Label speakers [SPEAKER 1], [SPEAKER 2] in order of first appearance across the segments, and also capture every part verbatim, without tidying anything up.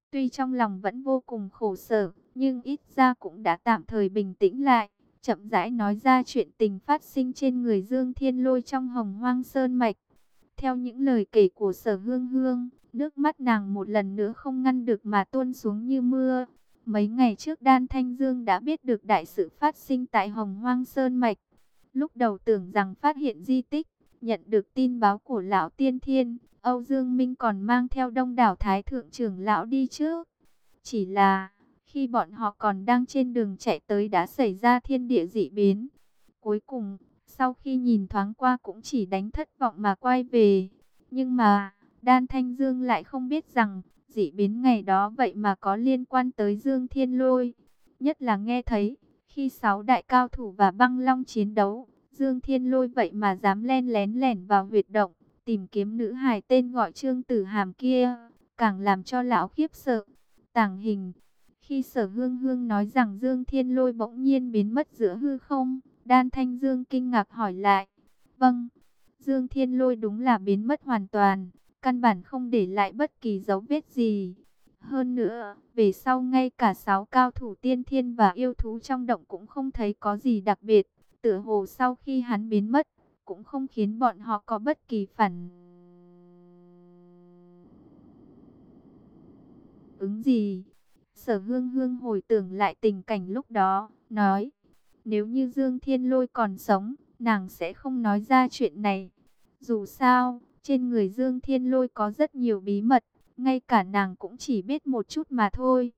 [SPEAKER 1] Tuy trong lòng vẫn vô cùng khổ sở, nhưng ít ra cũng đã tạm thời bình tĩnh lại, chậm rãi nói ra chuyện tình phát sinh trên người Dương Thiên Lôi trong Hồng Hoang Sơn Mạch. Theo những lời kể của Sở Hương Hương, nước mắt nàng một lần nữa không ngăn được mà tuôn xuống như mưa. Mấy ngày trước Đan Thanh Dương đã biết được đại sự phát sinh tại Hồng Hoang Sơn Mạch. Lúc đầu tưởng rằng phát hiện di tích, nhận được tin báo của Lão Tiên Thiên, Âu Dương Minh còn mang theo đông đảo Thái Thượng trưởng lão đi trước. Chỉ là, khi bọn họ còn đang trên đường chạy tới đã xảy ra thiên địa dị biến. Cuối cùng, sau khi nhìn thoáng qua cũng chỉ đánh thất vọng mà quay về. Nhưng mà, Đan Thanh Dương lại không biết rằng, dị biến ngày đó vậy mà có liên quan tới Dương Thiên Lôi. Nhất là nghe thấy, khi sáu đại cao thủ và băng long chiến đấu, Dương Thiên Lôi vậy mà dám len lén lẻn vào huyệt động, tìm kiếm nữ hài tên gọi Trương Tử Hàm kia, càng làm cho lão khiếp sợ. Tàng hình, khi Sở Hương Hương nói rằng Dương Thiên Lôi bỗng nhiên biến mất giữa hư không, Đan Thanh Dương kinh ngạc hỏi lại. Vâng, Dương Thiên Lôi đúng là biến mất hoàn toàn, căn bản không để lại bất kỳ dấu vết gì. Hơn nữa, về sau ngay cả sáu cao thủ tiên thiên và yêu thú trong động cũng không thấy có gì đặc biệt. Tựa hồ sau khi hắn biến mất, cũng không khiến bọn họ có bất kỳ phản ứng gì. Sở Hương Hương hồi tưởng lại tình cảnh lúc đó, nói, nếu như Dương Thiên Lôi còn sống, nàng sẽ không nói ra chuyện này. Dù sao, trên người Dương Thiên Lôi có rất nhiều bí mật, ngay cả nàng cũng chỉ biết một chút mà thôi.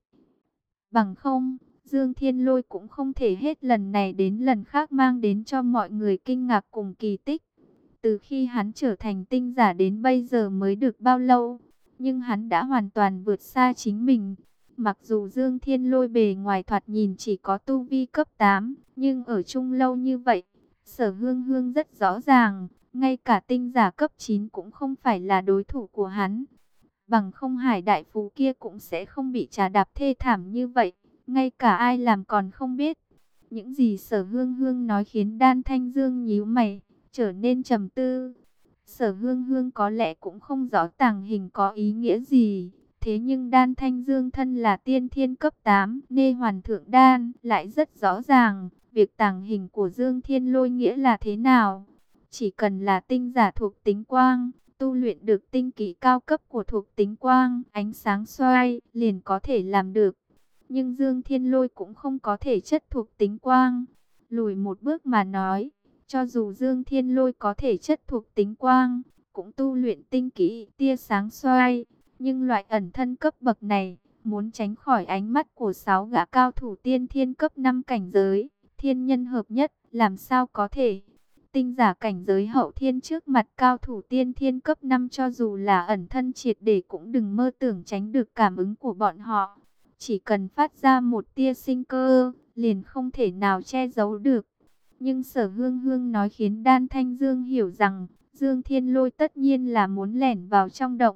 [SPEAKER 1] Bằng không, Dương Thiên Lôi cũng không thể hết lần này đến lần khác mang đến cho mọi người kinh ngạc cùng kỳ tích. Từ khi hắn trở thành tinh giả đến bây giờ mới được bao lâu, nhưng hắn đã hoàn toàn vượt xa chính mình. Mặc dù Dương Thiên Lôi bề ngoài thoạt nhìn chỉ có tu vi cấp tám, nhưng ở chung lâu như vậy, Sở Hương Hương rất rõ ràng, ngay cả tinh giả cấp chín cũng không phải là đối thủ của hắn. Bằng không Hải Đại Phú kia cũng sẽ không bị trà đạp thê thảm như vậy, ngay cả ai làm còn không biết. Những gì Sở Hương Hương nói khiến Đan Thanh Dương nhíu mày, trở nên trầm tư. Sở Hương Hương có lẽ cũng không rõ tàng hình có ý nghĩa gì. Thế nhưng Đan Thanh Dương thân là tiên thiên cấp tám, nê hoàn thượng đan, lại rất rõ ràng, việc tàng hình của Dương Thiên Lôi nghĩa là thế nào. Chỉ cần là tinh giả thuộc tính quang, tu luyện được tinh kỹ cao cấp của thuộc tính quang, ánh sáng xoay, liền có thể làm được. Nhưng Dương Thiên Lôi cũng không có thể chất thuộc tính quang. Lùi một bước mà nói, cho dù Dương Thiên Lôi có thể chất thuộc tính quang, cũng tu luyện tinh kỹ tia sáng xoay. Nhưng loại ẩn thân cấp bậc này, muốn tránh khỏi ánh mắt của sáu gã cao thủ tiên thiên cấp năm cảnh giới, thiên nhân hợp nhất, làm sao có thể. Tinh giả cảnh giới hậu thiên trước mặt cao thủ tiên thiên cấp năm cho dù là ẩn thân triệt để cũng đừng mơ tưởng tránh được cảm ứng của bọn họ. Chỉ cần phát ra một tia sinh cơ, liền không thể nào che giấu được. Nhưng Sở Hương Hương nói khiến Đan Thanh Dương hiểu rằng, Dương Thiên Lôi tất nhiên là muốn lẻn vào trong động.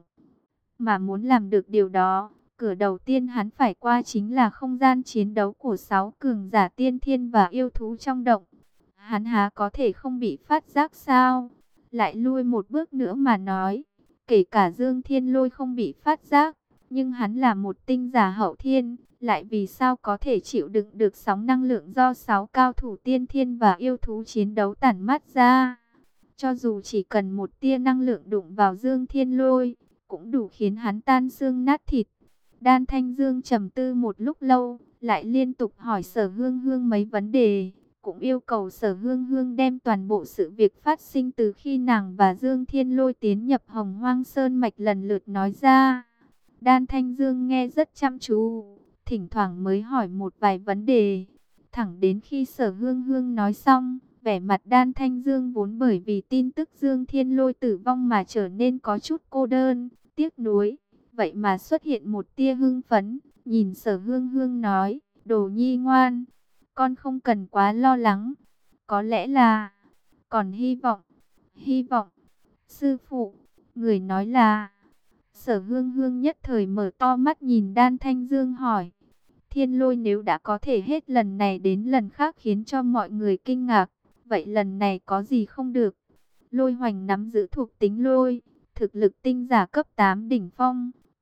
[SPEAKER 1] Mà muốn làm được điều đó, cửa đầu tiên hắn phải qua chính là không gian chiến đấu của sáu cường giả tiên thiên và yêu thú trong động. Hắn há có thể không bị phát giác sao? Lại lui một bước nữa mà nói, kể cả Dương Thiên Lôi không bị phát giác, nhưng hắn là một tinh giả hậu thiên, lại vì sao có thể chịu đựng được sóng năng lượng do sáu cao thủ tiên thiên và yêu thú chiến đấu tản mát ra. Cho dù chỉ cần một tia năng lượng đụng vào Dương Thiên Lôi, cũng đủ khiến hắn tan xương nát thịt. Đan Thanh Dương trầm tư một lúc lâu, lại liên tục hỏi Sở Hương Hương mấy vấn đề, cũng yêu cầu Sở Hương Hương đem toàn bộ sự việc phát sinh từ khi nàng và Dương Thiên Lôi tiến nhập Hồng Hoang Sơn Mạch lần lượt nói ra. Đan Thanh Dương nghe rất chăm chú, thỉnh thoảng mới hỏi một vài vấn đề. Thẳng đến khi Sở Hương Hương nói xong, vẻ mặt Đan Thanh Dương vốn bởi vì tin tức Dương Thiên Lôi tử vong mà trở nên có chút cô đơn, tiếc nuối. Vậy mà xuất hiện một tia hưng phấn, nhìn Sở Hương Hương nói, Đồ Nhi ngoan, con không cần quá lo lắng. Có lẽ là, còn hy vọng, hy vọng, sư phụ, người nói là. Sở Hương Hương nhất thời mở to mắt nhìn Đan Thanh Dương hỏi, Thiên Lôi nếu đã có thể hết lần này đến lần khác khiến cho mọi người kinh ngạc, vậy lần này có gì không được? Lôi Hoành nắm giữ thuộc tính lôi, thực lực tinh giả cấp tám đỉnh phong,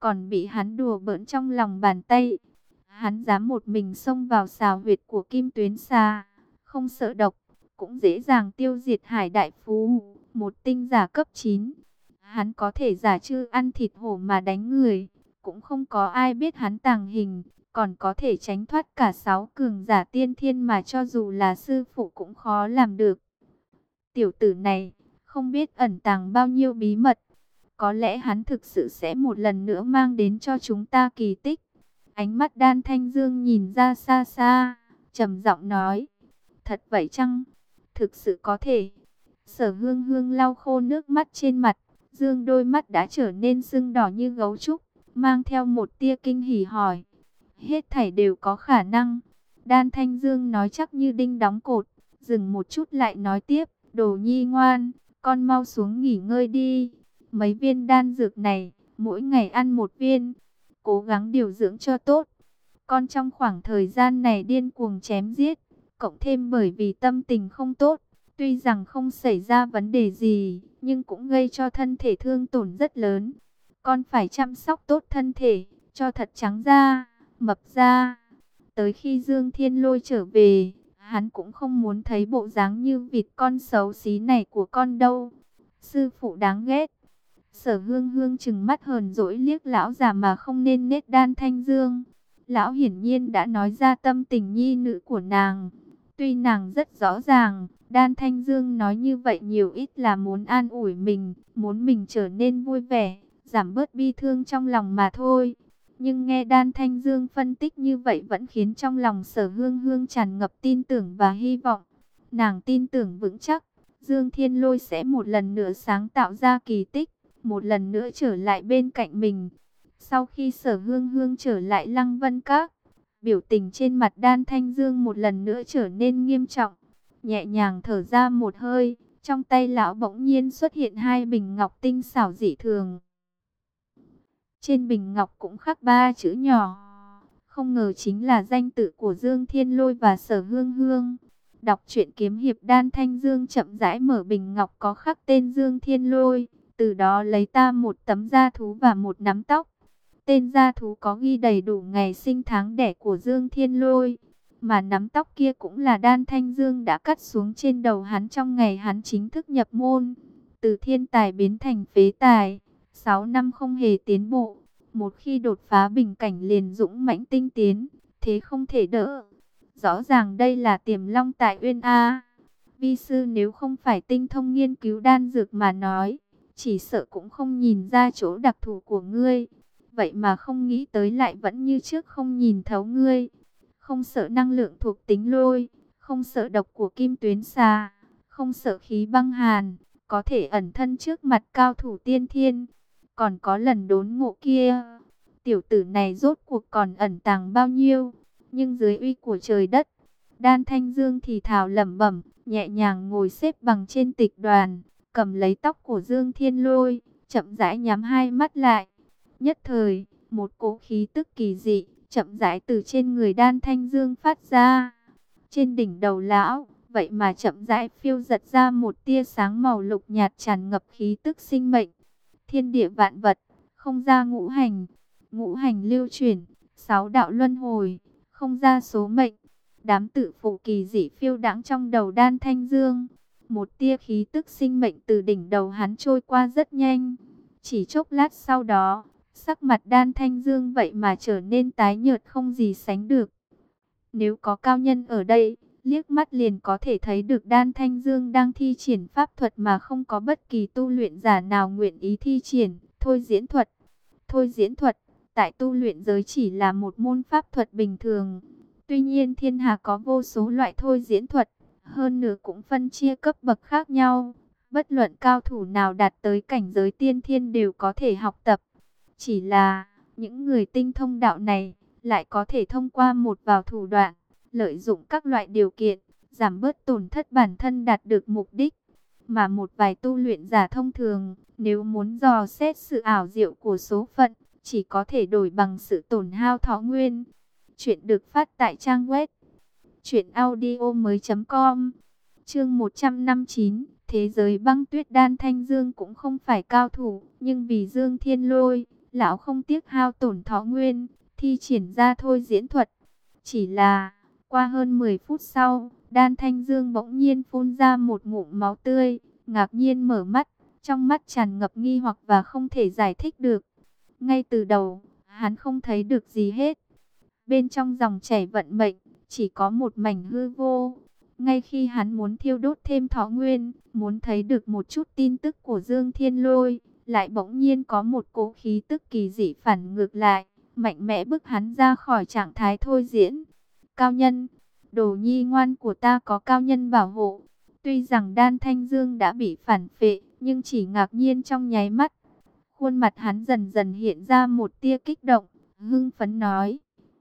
[SPEAKER 1] còn bị hắn đùa bỡn trong lòng bàn tay. Hắn dám một mình xông vào xào huyệt của Kim Tuyến Xà, không sợ độc, cũng dễ dàng tiêu diệt Hải Đại Phú, một tinh giả cấp chín. Hắn có thể giả trư ăn thịt hổ mà đánh người, cũng không có ai biết hắn tàng hình, còn có thể tránh thoát cả sáu cường giả tiên thiên mà cho dù là sư phụ cũng khó làm được. Tiểu tử này, không biết ẩn tàng bao nhiêu bí mật, có lẽ hắn thực sự sẽ một lần nữa mang đến cho chúng ta kỳ tích. Ánh mắt Đan Thanh Dương nhìn ra xa xa, trầm giọng nói, thật vậy chăng? Thực sự có thể. Sở Hương Hương lau khô nước mắt trên mặt, dương đôi mắt đã trở nên sưng đỏ như gấu trúc, mang theo một tia kinh hỉ hỏi. Hết thảy đều có khả năng. Đan Thanh Dương nói chắc như đinh đóng cột, dừng một chút lại nói tiếp, Đồ Nhi ngoan, con mau xuống nghỉ ngơi đi. Mấy viên đan dược này, mỗi ngày ăn một viên, cố gắng điều dưỡng cho tốt. Con trong khoảng thời gian này điên cuồng chém giết, cộng thêm bởi vì tâm tình không tốt, tuy rằng không xảy ra vấn đề gì, nhưng cũng gây cho thân thể thương tổn rất lớn. Con phải chăm sóc tốt thân thể, cho thật trắng da, mập da. Tới khi Dương Thiên Lôi trở về, hắn cũng không muốn thấy bộ dáng như vịt con xấu xí này của con đâu. Sư phụ đáng ghét. Sở Hương Hương trừng mắt hờn dỗi liếc lão già mà không nên nết Đan Thanh Dương. Lão hiển nhiên đã nói ra tâm tình nhi nữ của nàng. Tuy nàng rất rõ ràng, Đan Thanh Dương nói như vậy nhiều ít là muốn an ủi mình, muốn mình trở nên vui vẻ, giảm bớt bi thương trong lòng mà thôi. Nhưng nghe Đan Thanh Dương phân tích như vậy vẫn khiến trong lòng Sở Hương Hương tràn ngập tin tưởng và hy vọng. Nàng tin tưởng vững chắc, Dương Thiên Lôi sẽ một lần nữa sáng tạo ra kỳ tích, một lần nữa trở lại bên cạnh mình. Sau khi Sở Hương Hương trở lại Lăng Vân Các, biểu tình trên mặt Đan Thanh Dương một lần nữa trở nên nghiêm trọng. Nhẹ nhàng thở ra một hơi, trong tay lão bỗng nhiên xuất hiện hai bình ngọc tinh xảo dị thường. Trên bình ngọc cũng khắc ba chữ nhỏ. Không ngờ chính là danh tự của Dương Thiên Lôi và Sở Hương Hương. Đọc truyện kiếm hiệp, Đan Thanh Dương chậm rãi mở bình ngọc có khắc tên Dương Thiên Lôi. Từ đó lấy ta một tấm da thú và một nắm tóc. Tên da thú có ghi đầy đủ ngày sinh tháng đẻ của Dương Thiên Lôi. Mà nắm tóc kia cũng là Đan Thanh Dương đã cắt xuống trên đầu hắn trong ngày hắn chính thức nhập môn. Từ thiên tài biến thành phế tài, sáu năm không hề tiến bộ. Một khi đột phá bình cảnh liền dũng mãnh tinh tiến, thế không thể đỡ. Rõ ràng đây là tiềm long tại Uyên A. Vi sư nếu không phải tinh thông nghiên cứu đan dược mà nói, chỉ sợ cũng không nhìn ra chỗ đặc thù của ngươi. Vậy mà không nghĩ tới lại vẫn như trước không nhìn thấu ngươi. Không sợ năng lượng thuộc tính lôi, không sợ độc của Kim Tuyến Xà, không sợ khí băng hàn, có thể ẩn thân trước mặt cao thủ tiên thiên. Còn có lần đốn ngộ kia, tiểu tử này rốt cuộc còn ẩn tàng bao nhiêu, nhưng dưới uy của trời đất. Đan Thanh Dương thì thào lẩm bẩm, nhẹ nhàng ngồi xếp bằng trên tịch đoàn, cầm lấy tóc của Dương Thiên Lôi, chậm rãi nhắm hai mắt lại. Nhất thời, một cỗ khí tức kỳ dị, chậm rãi từ trên người Đan Thanh Dương phát ra. Trên đỉnh đầu lão, vậy mà chậm rãi phiêu giật ra một tia sáng màu lục nhạt tràn ngập khí tức sinh mệnh. Thiên địa vạn vật, không ra ngũ hành, ngũ hành lưu chuyển, sáu đạo luân hồi, không ra số mệnh. Đám tự phụ kỳ dị phiêu đãng trong đầu Đan Thanh Dương. Một tia khí tức sinh mệnh từ đỉnh đầu hắn trôi qua rất nhanh. Chỉ chốc lát sau đó, sắc mặt Đan Thanh Dương vậy mà trở nên tái nhợt không gì sánh được. Nếu có cao nhân ở đây, liếc mắt liền có thể thấy được Đan Thanh Dương đang thi triển pháp thuật mà không có bất kỳ tu luyện giả nào nguyện ý thi triển. Thôi diễn thuật. Thôi diễn thuật, tại tu luyện giới chỉ là một môn pháp thuật bình thường. Tuy nhiên thiên hạ có vô số loại thôi diễn thuật, hơn nữa cũng phân chia cấp bậc khác nhau. Bất luận cao thủ nào đạt tới cảnh giới tiên thiên đều có thể học tập. Chỉ là, những người tinh thông đạo này, lại có thể thông qua một vào thủ đoạn, lợi dụng các loại điều kiện, giảm bớt tổn thất bản thân đạt được mục đích. Mà một vài tu luyện giả thông thường, nếu muốn dò xét sự ảo diệu của số phận, chỉ có thể đổi bằng sự tổn hao thọ nguyên. Chuyện được phát tại trang web truyện audio mới chấm com. Chương một trăm năm mươi chín, thế giới băng tuyết. Đan Thanh Dương cũng không phải cao thủ, nhưng vì Dương Thiên Lôi, lão không tiếc hao tổn thọ nguyên, thi triển ra thôi diễn thuật. Chỉ là, qua hơn mười phút sau, Đan Thanh Dương bỗng nhiên phun ra một ngụm máu tươi, ngạc nhiên mở mắt, trong mắt tràn ngập nghi hoặc và không thể giải thích được. Ngay từ đầu, hắn không thấy được gì hết. Bên trong dòng chảy vận mệnh, chỉ có một mảnh hư vô. Ngay khi hắn muốn thiêu đốt thêm thọ nguyên, muốn thấy được một chút tin tức của Dương Thiên Lôi, lại bỗng nhiên có một cỗ khí tức kỳ dị phản ngược lại, mạnh mẽ bức hắn ra khỏi trạng thái thôi diễn. Cao nhân, đồ nhi ngoan của ta có cao nhân bảo hộ. Tuy rằng Đan Thanh Dương đã bị phản phệ, nhưng chỉ ngạc nhiên trong nháy mắt. Khuôn mặt hắn dần dần hiện ra một tia kích động, hưng phấn nói.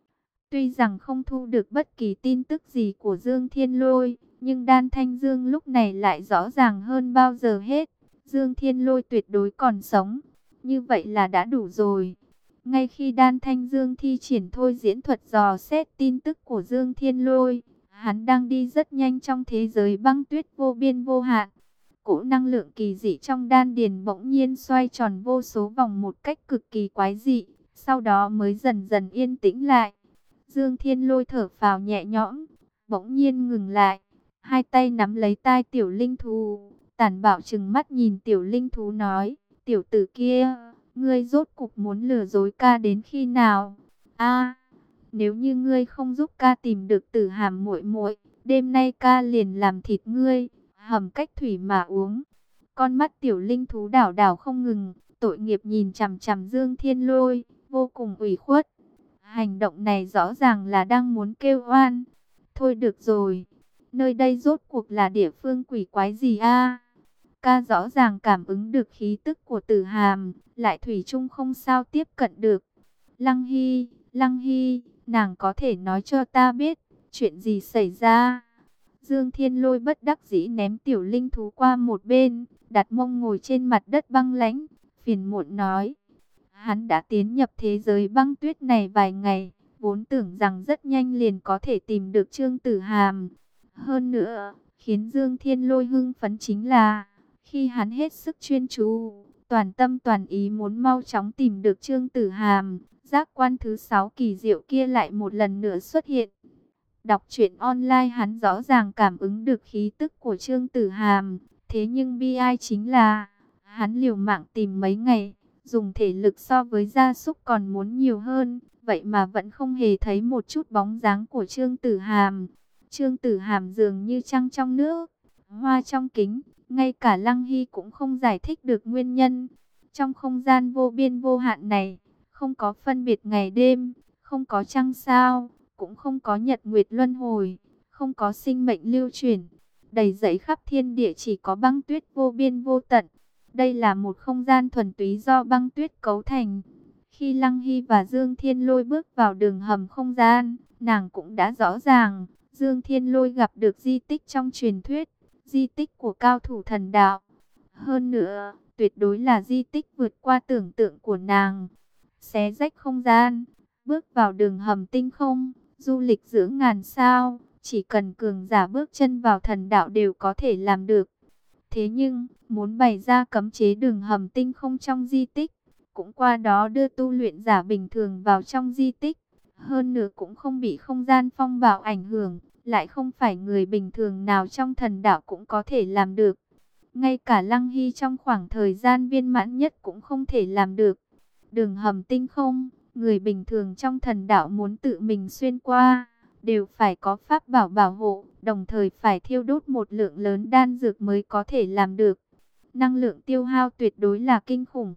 [SPEAKER 1] Tuy rằng không thu được bất kỳ tin tức gì của Dương Thiên Lôi, nhưng Đan Thanh Dương lúc này lại rõ ràng hơn bao giờ hết. Dương Thiên Lôi tuyệt đối còn sống. Như vậy là đã đủ rồi. Ngay khi Đan Thanh Dương thi triển thôi diễn thuật dò xét tin tức của Dương Thiên Lôi, hắn đang đi rất nhanh trong thế giới băng tuyết vô biên vô hạn. Cỗ năng lượng kỳ dị trong đan điền bỗng nhiên xoay tròn vô số vòng một cách cực kỳ quái dị, sau đó mới dần dần yên tĩnh lại. Dương Thiên Lôi thở phào nhẹ nhõm, bỗng nhiên ngừng lại, hai tay nắm lấy tai tiểu linh thú, tàn bạo trừng mắt nhìn tiểu linh thú nói, tiểu tử kia, ngươi rốt cục muốn lừa dối ca đến khi nào? A, nếu như ngươi không giúp ca tìm được Tử Hàm muội muội, đêm nay ca liền làm thịt ngươi, hầm cách thủy mà uống. Con mắt tiểu linh thú đảo đảo không ngừng, tội nghiệp nhìn chằm chằm Dương Thiên Lôi, vô cùng ủy khuất. Hành động này rõ ràng là đang muốn kêu oan. Thôi được rồi, nơi đây rốt cuộc là địa phương quỷ quái gì a? Ca rõ ràng cảm ứng được khí tức của Tử Hàm, lại thủy chung không sao tiếp cận được. Lăng Hy, Lăng Hy, nàng có thể nói cho ta biết, chuyện gì xảy ra? Dương Thiên Lôi bất đắc dĩ ném tiểu linh thú qua một bên, đặt mông ngồi trên mặt đất băng lãnh, phiền muộn nói. Hắn đã tiến nhập thế giới băng tuyết này vài ngày, vốn tưởng rằng rất nhanh liền có thể tìm được Trương Tử Hàm. Hơn nữa, khiến Dương Thiên Lôi hưng phấn chính là, khi hắn hết sức chuyên chú, toàn tâm toàn ý muốn mau chóng tìm được Trương Tử Hàm, giác quan thứ sáu kỳ diệu kia lại một lần nữa xuất hiện. Đọc truyện online hắn rõ ràng cảm ứng được khí tức của Trương Tử Hàm, thế nhưng bi ai chính là, hắn liều mạng tìm mấy ngày, dùng thể lực so với gia súc còn muốn nhiều hơn, vậy mà vẫn không hề thấy một chút bóng dáng của Trương Tử Hàm. Trương Tử Hàm dường như trăng trong nước, hoa trong kính, ngay cả Lăng Hy cũng không giải thích được nguyên nhân. Trong không gian vô biên vô hạn này, không có phân biệt ngày đêm, không có trăng sao, cũng không có nhật nguyệt luân hồi, không có sinh mệnh lưu chuyển. Đầy dẫy khắp thiên địa chỉ có băng tuyết vô biên vô tận. Đây là một không gian thuần túy do băng tuyết cấu thành. Khi Lăng Hy và Dương Thiên Lôi bước vào đường hầm không gian, nàng cũng đã rõ ràng, Dương Thiên Lôi gặp được di tích trong truyền thuyết, di tích của cao thủ thần đạo. Hơn nữa, tuyệt đối là di tích vượt qua tưởng tượng của nàng. Xé rách không gian, bước vào đường hầm tinh không, du lịch giữa ngàn sao, chỉ cần cường giả bước chân vào thần đạo đều có thể làm được. Thế nhưng, muốn bày ra cấm chế đường hầm tinh không trong di tích, cũng qua đó đưa tu luyện giả bình thường vào trong di tích. Hơn nữa cũng không bị không gian phong bạo ảnh hưởng, lại không phải người bình thường nào trong thần đạo cũng có thể làm được. Ngay cả Lăng Hy trong khoảng thời gian viên mãn nhất cũng không thể làm được. Đường hầm tinh không, người bình thường trong thần đạo muốn tự mình xuyên qua, đều phải có pháp bảo bảo hộ, đồng thời phải thiêu đốt một lượng lớn đan dược mới có thể làm được. Năng lượng tiêu hao tuyệt đối là kinh khủng.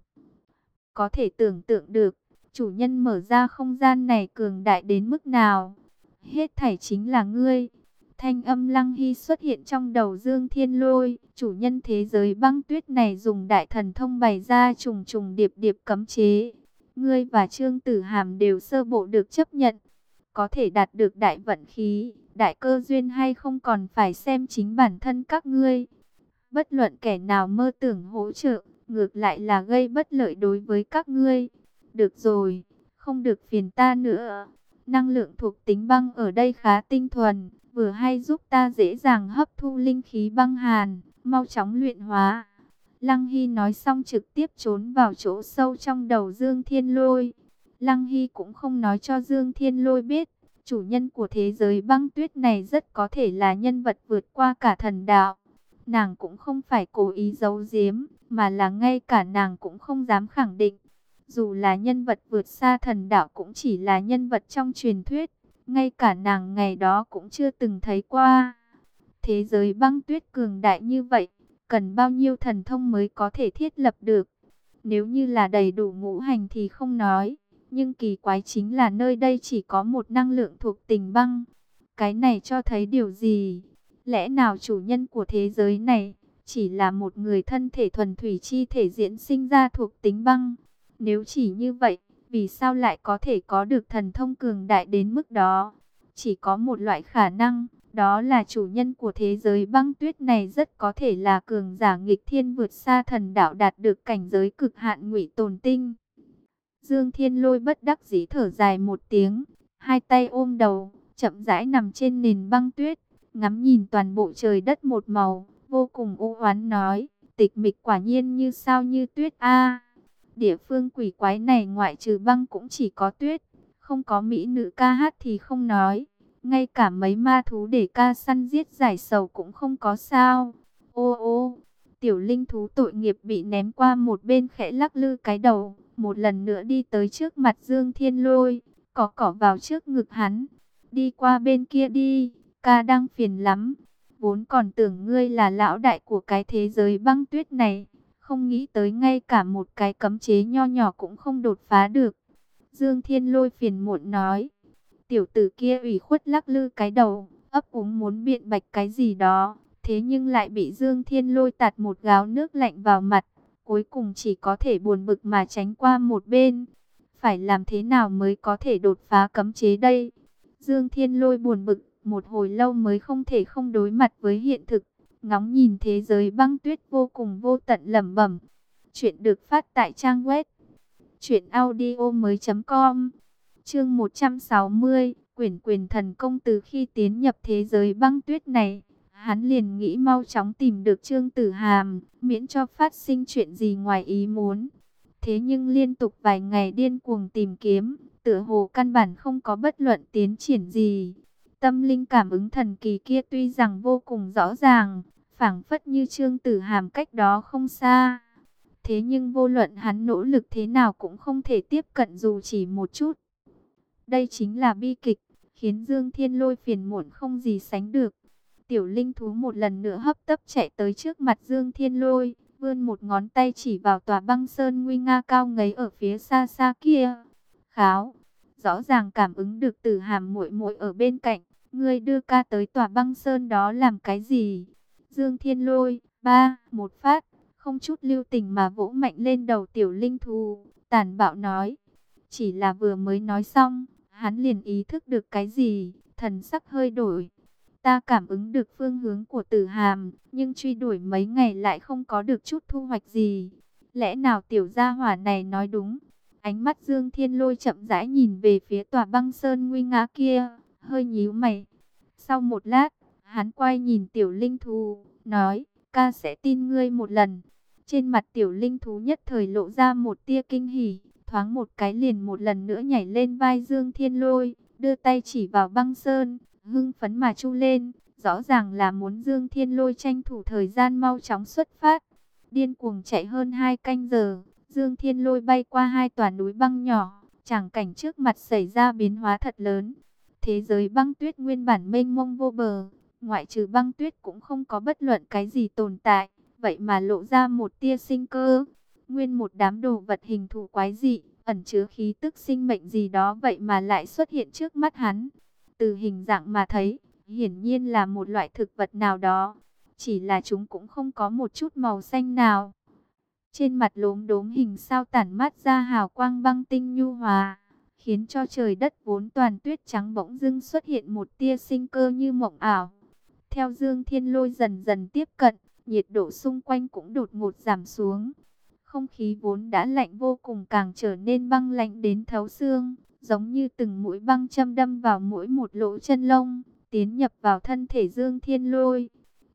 [SPEAKER 1] Có thể tưởng tượng được, chủ nhân mở ra không gian này cường đại đến mức nào. Hết thảy chính là ngươi. Thanh âm Lăng Hy xuất hiện trong đầu Dương Thiên Lôi. Chủ nhân thế giới băng tuyết này dùng đại thần thông bày ra trùng trùng điệp điệp cấm chế. Ngươi và Trương Tử Hàm đều sơ bộ được chấp nhận. Có thể đạt được đại vận khí, đại cơ duyên hay không còn phải xem chính bản thân các ngươi. Bất luận kẻ nào mơ tưởng hỗ trợ, ngược lại là gây bất lợi đối với các ngươi. Được rồi, không được phiền ta nữa. Năng lượng thuộc tính băng ở đây khá tinh thuần, vừa hay giúp ta dễ dàng hấp thu linh khí băng hàn, mau chóng luyện hóa. Lăng Hy nói xong trực tiếp trốn vào chỗ sâu trong đầu Dương Thiên Lôi. Lăng Hy cũng không nói cho Dương Thiên Lôi biết, chủ nhân của thế giới băng tuyết này rất có thể là nhân vật vượt qua cả thần đạo. Nàng cũng không phải cố ý giấu giếm, mà là ngay cả nàng cũng không dám khẳng định. Dù là nhân vật vượt xa thần đạo cũng chỉ là nhân vật trong truyền thuyết, ngay cả nàng ngày đó cũng chưa từng thấy qua. Thế giới băng tuyết cường đại như vậy, cần bao nhiêu thần thông mới có thể thiết lập được. Nếu như là đầy đủ ngũ hành thì không nói, nhưng kỳ quái chính là nơi đây chỉ có một năng lượng thuộc tình băng. Cái này cho thấy điều gì? Lẽ nào chủ nhân của thế giới này chỉ là một người thân thể thuần thủy chi thể diễn sinh ra thuộc tính băng? Nếu chỉ như vậy, vì sao lại có thể có được thần thông cường đại đến mức đó? Chỉ có một loại khả năng, đó là chủ nhân của thế giới băng tuyết này rất có thể là cường giả nghịch thiên vượt xa thần đạo, đạt được cảnh giới cực hạn ngụy tồn tinh. Dương Thiên Lôi bất đắc dĩ thở dài một tiếng, hai tay ôm đầu, chậm rãi nằm trên nền băng tuyết, ngắm nhìn toàn bộ trời đất một màu, vô cùng u oán nói, tịch mịch quả nhiên như sao như tuyết a. Địa phương quỷ quái này ngoại trừ băng cũng chỉ có tuyết, không có mỹ nữ ca hát thì không nói, ngay cả mấy ma thú để ca săn giết giải sầu cũng không có sao. Ô ô, tiểu linh thú tội nghiệp bị ném qua một bên khẽ lắc lư cái đầu, một lần nữa đi tới trước mặt Dương Thiên Lôi, cỏ cỏ vào trước ngực hắn. Đi qua bên kia đi, ca đang phiền lắm. Vốn còn tưởng ngươi là lão đại của cái thế giới băng tuyết này, không nghĩ tới ngay cả một cái cấm chế nho nhỏ cũng không đột phá được. Dương Thiên Lôi phiền muộn nói. Tiểu tử kia ủy khuất lắc lư cái đầu, ấp úng muốn biện bạch cái gì đó, thế nhưng lại bị Dương Thiên Lôi tạt một gáo nước lạnh vào mặt, cuối cùng chỉ có thể buồn bực mà tránh qua một bên. Phải làm thế nào mới có thể đột phá cấm chế đây? Dương Thiên Lôi buồn bực, một hồi lâu mới không thể không đối mặt với hiện thực, ngóng nhìn thế giới băng tuyết vô cùng vô tận lẩm bẩm. Chuyện được phát tại trang web truyện audio mới chấm com. Chương một trăm sáu mươi, Quyển Quyền Thần Công. Từ khi tiến nhập thế giới băng tuyết này, hắn liền nghĩ mau chóng tìm được Trương Tử Hàm, miễn cho phát sinh chuyện gì ngoài ý muốn. Thế nhưng liên tục vài ngày điên cuồng tìm kiếm, tựa hồ căn bản không có bất luận tiến triển gì. Tâm linh cảm ứng thần kỳ kia tuy rằng vô cùng rõ ràng, phảng phất như Trương Tử Hàm cách đó không xa. Thế nhưng vô luận hắn nỗ lực thế nào cũng không thể tiếp cận dù chỉ một chút. Đây chính là bi kịch, khiến Dương Thiên Lôi phiền muộn không gì sánh được. Tiểu linh thú một lần nữa hấp tấp chạy tới trước mặt Dương Thiên Lôi, vươn một ngón tay chỉ vào tòa băng sơn nguy nga cao ngấy ở phía xa xa kia. Kháo, rõ ràng cảm ứng được Tử Hàm muội muội ở bên cạnh, ngươi đưa ca tới tòa băng sơn đó làm cái gì? Dương Thiên Lôi, ba, một phát, không chút lưu tình mà vỗ mạnh lên đầu tiểu linh thú, tàn bạo nói. Chỉ là vừa mới nói xong, hắn liền ý thức được cái gì, thần sắc hơi đổi. Ta cảm ứng được phương hướng của Tử Hàm, nhưng truy đuổi mấy ngày lại không có được chút thu hoạch gì. Lẽ nào tiểu gia hỏa này nói đúng? Ánh mắt Dương Thiên Lôi chậm rãi nhìn về phía tòa băng sơn nguy nga kia, hơi nhíu mày. Sau một lát, hắn quay nhìn tiểu linh thú, nói, ca sẽ tin ngươi một lần. Trên mặt tiểu linh thú nhất thời lộ ra một tia kinh hỉ, thoáng một cái liền một lần nữa nhảy lên vai Dương Thiên Lôi, đưa tay chỉ vào băng sơn, hưng phấn mà chu lên, rõ ràng là muốn Dương Thiên Lôi tranh thủ thời gian mau chóng xuất phát. Điên cuồng chạy hơn hai canh giờ, Dương Thiên Lôi bay qua hai tòa núi băng nhỏ, tràng cảnh trước mặt xảy ra biến hóa thật lớn. Thế giới băng tuyết nguyên bản mênh mông vô bờ, ngoại trừ băng tuyết cũng không có bất luận cái gì tồn tại, vậy mà lộ ra một tia sinh cơ. Nguyên một đám đồ vật hình thù quái dị, ẩn chứa khí tức sinh mệnh gì đó vậy mà lại xuất hiện trước mắt hắn. Từ hình dạng mà thấy, hiển nhiên là một loại thực vật nào đó, chỉ là chúng cũng không có một chút màu xanh nào. Trên mặt lốm đốm hình sao tản mát ra hào quang băng tinh nhu hòa, khiến cho trời đất vốn toàn tuyết trắng bỗng dưng xuất hiện một tia sinh cơ như mộng ảo. Theo Dương Thiên Lôi dần dần tiếp cận, nhiệt độ xung quanh cũng đột ngột giảm xuống. Không khí vốn đã lạnh vô cùng càng trở nên băng lạnh đến thấu xương, giống như từng mũi băng châm đâm vào mỗi một lỗ chân lông, tiến nhập vào thân thể Dương Thiên Lôi.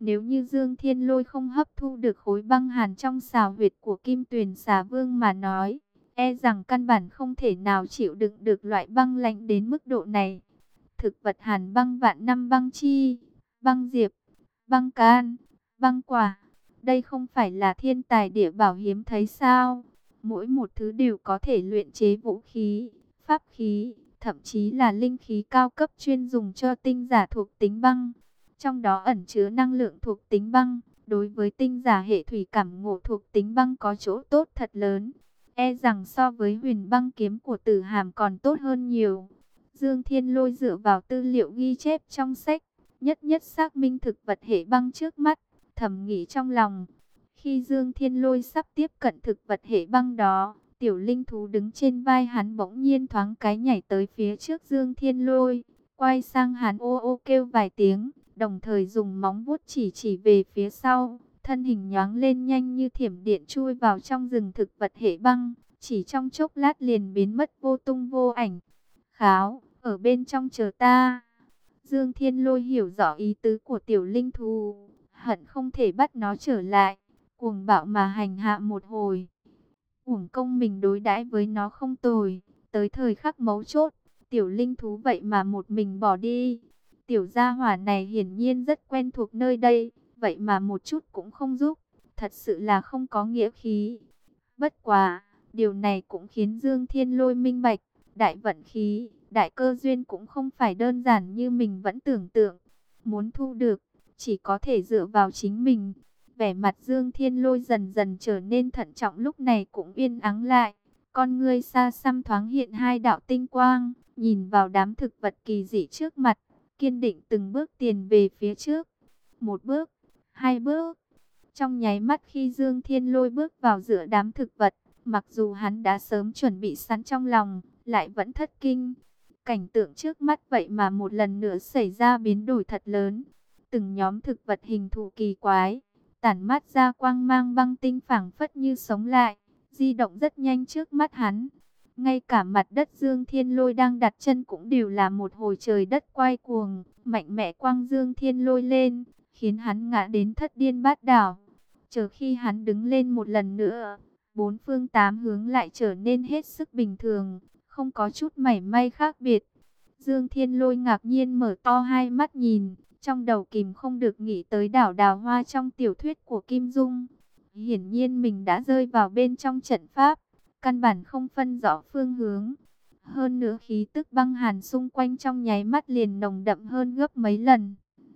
[SPEAKER 1] Nếu như Dương Thiên Lôi không hấp thu được khối băng hàn trong xào huyệt của Kim Tuyền Xà Vương mà nói, e rằng căn bản không thể nào chịu đựng được loại băng lạnh đến mức độ này. Thực vật hàn băng vạn năm, băng chi, băng diệp, băng can, băng quả, đây không phải là thiên tài địa bảo hiếm thấy sao? Mỗi một thứ đều có thể luyện chế vũ khí, pháp khí, thậm chí là linh khí cao cấp chuyên dùng cho tinh giả thuộc tính băng. Trong đó ẩn chứa năng lượng thuộc tính băng, đối với tinh giả hệ thủy cảm ngộ thuộc tính băng có chỗ tốt thật lớn. E rằng so với huyền băng kiếm của Tử Hàm còn tốt hơn nhiều. Dương Thiên Lôi dựa vào tư liệu ghi chép trong sách, nhất nhất xác minh thực vật hệ băng trước mắt, thầm nghĩ trong lòng. Khi Dương Thiên Lôi sắp tiếp cận thực vật hệ băng đó, tiểu linh thú đứng trên vai hắn bỗng nhiên thoáng cái nhảy tới phía trước Dương Thiên Lôi, quay sang hắn ô ô kêu vài tiếng, đồng thời dùng móng vuốt chỉ chỉ về phía sau, thân hình nhoáng lên nhanh như thiểm điện chui vào trong rừng thực vật hệ băng, chỉ trong chốc lát liền biến mất vô tung vô ảnh. Kháo, ở bên trong chờ ta. Dương Thiên Lôi hiểu rõ ý tứ của tiểu linh thú, hận không thể bắt nó trở lại, cuồng bạo mà hành hạ một hồi. Uổng công mình đối đãi với nó không tồi, tới thời khắc mấu chốt, tiểu linh thú vậy mà một mình bỏ đi. Tiểu gia hỏa này hiển nhiên rất quen thuộc nơi đây, vậy mà một chút cũng không giúp, thật sự là không có nghĩa khí. Bất quá, điều này cũng khiến Dương Thiên Lôi minh bạch, đại vận khí, đại cơ duyên cũng không phải đơn giản như mình vẫn tưởng tượng. Muốn thu được, chỉ có thể dựa vào chính mình. Vẻ mặt Dương Thiên Lôi dần dần trở nên thận trọng, lúc này cũng yên ắng lại. Con ngươi xa xăm thoáng hiện hai đạo tinh quang, nhìn vào đám thực vật kỳ dị trước mặt, kiên định từng bước tiền về phía trước. Một bước, hai bước. Trong nháy mắt khi Dương Thiên Lôi bước vào giữa đám thực vật, mặc dù hắn đã sớm chuẩn bị sẵn trong lòng, lại vẫn thất kinh. Cảnh tượng trước mắt vậy mà một lần nữa xảy ra biến đổi thật lớn. Từng nhóm thực vật hình thù kỳ quái, tản mát ra quang mang băng tinh phảng phất như sống lại, di động rất nhanh trước mắt hắn. Ngay cả mặt đất Dương Thiên Lôi đang đặt chân cũng đều là một hồi trời đất quay cuồng, mạnh mẽ quăng Dương Thiên Lôi lên, khiến hắn ngã đến thất điên bát đảo. Chờ khi hắn đứng lên một lần nữa, bốn phương tám hướng lại trở nên hết sức bình thường, không có chút mảy may khác biệt. Dương Thiên Lôi ngạc nhiên mở to hai mắt nhìn, trong đầu kìm không được nghĩ tới đảo Đào Hoa trong tiểu thuyết của Kim Dung. Hiển nhiên mình đã rơi vào bên trong trận pháp, căn bản không phân rõ phương hướng. Hơn nữa khí tức băng hàn xung quanh trong nháy mắt liền nồng đậm hơn gấp mấy lần.